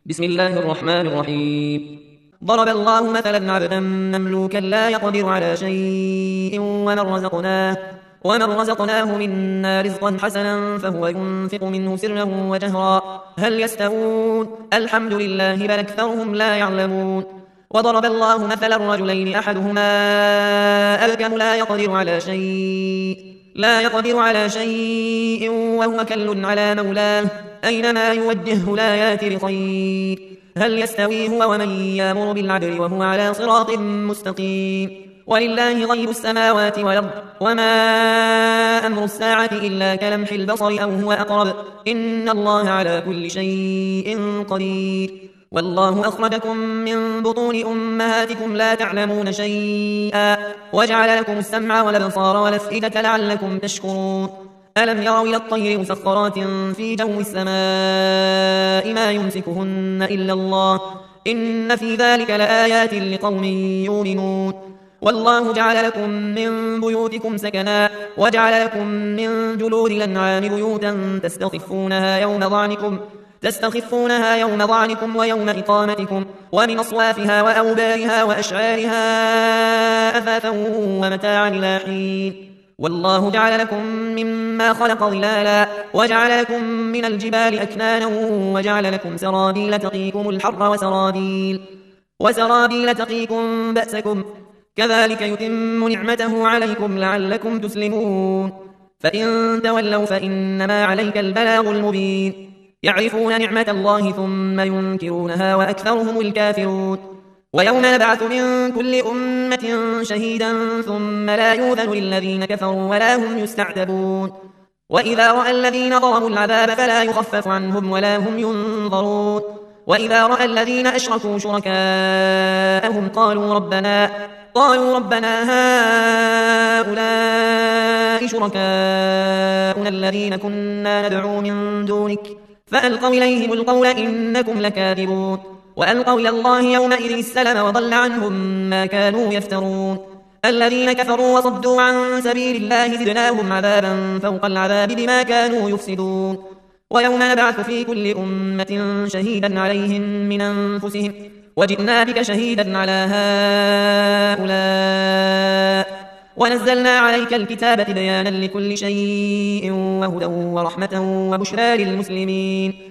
بسم الله الرحمن الرحيم. ضرب الله مثلا عبدا مملوكا لا يقدر على شيء ومن رزقناه منا رزقا حسنا فهو ينفق منه سرا وجهرا هل يستوون؟ الحمد لله بل أكثرهم لا يعلمون. وضرب الله مثلا رجلين أحدهما أبكم لا يقدر على شيء وهو كل على مولاه أينما يوجهه لا يأتي بخير هل يستوي هو ومن يأمر بالعدل وهو على صراط مستقيم. ولله غيب السماوات والأرض وما أمر الساعة إلا كلمح البصر أو هو أقرب إن الله على كل شيء قدير. والله أخرجكم من بطون أمهاتكم لا تعلمون شيئا وجعل لكم السمع والأبصار والأفئدة لعلكم تشكرون. ألم يروا إلى الطير مسخرات في جو السماء ما يمسكهن إلا الله إن في ذلك لآيات لقوم يؤمنون. والله جعل لكم من بيوتكم سكنا وجعل لكم من جلود الأنعام بيوتا تستخفونها يوم ضعنكم ويوم إقامتكم ومن أصوافها وأوبارها وأشعارها أثاثا ومتاعا إلى حين. والله جعل لكم مما خلق ظلالا وجعل لكم من الجبال أكنانا وجعل لكم سرابيل تقيكم الحر وسرابيل تقيكم بأسكم كذلك يتم نعمته عليكم لعلكم تسلمون. فإن تولوا فإنما عليك البلاغ المبين. يعرفون نعمة الله ثم ينكرونها وأكثرهم الكافرون. ويوم نبعث من كل أمة شهيدا ثم لا يؤذن للذين كفروا ولا هم يستعتبون. وإذا رأى الذين ظلموا العذاب فلا يخفف عنهم ولا هم ينظرون. وإذا رأى الذين أشركوا شركاءهم قالوا ربنا هؤلاء شركاؤنا الذين كنا ندعو من دونك فألقوا إليهم القول إنكم لكاذبون. وألقوا إلى الله يومئذ السلم وضل عنهم ما كانوا يفترون. الذين كفروا وصدوا عن سبيل الله زدناهم عذابا فوق العذاب بما كانوا يفسدون. ويوم نبعث في كل أمة شهيدا عليهم من أنفسهم وجئنا بك شهيدا على هؤلاء ونزلنا عليك الكتاب بيانا لكل شيء وهدى ورحمة وبشرى للمسلمين.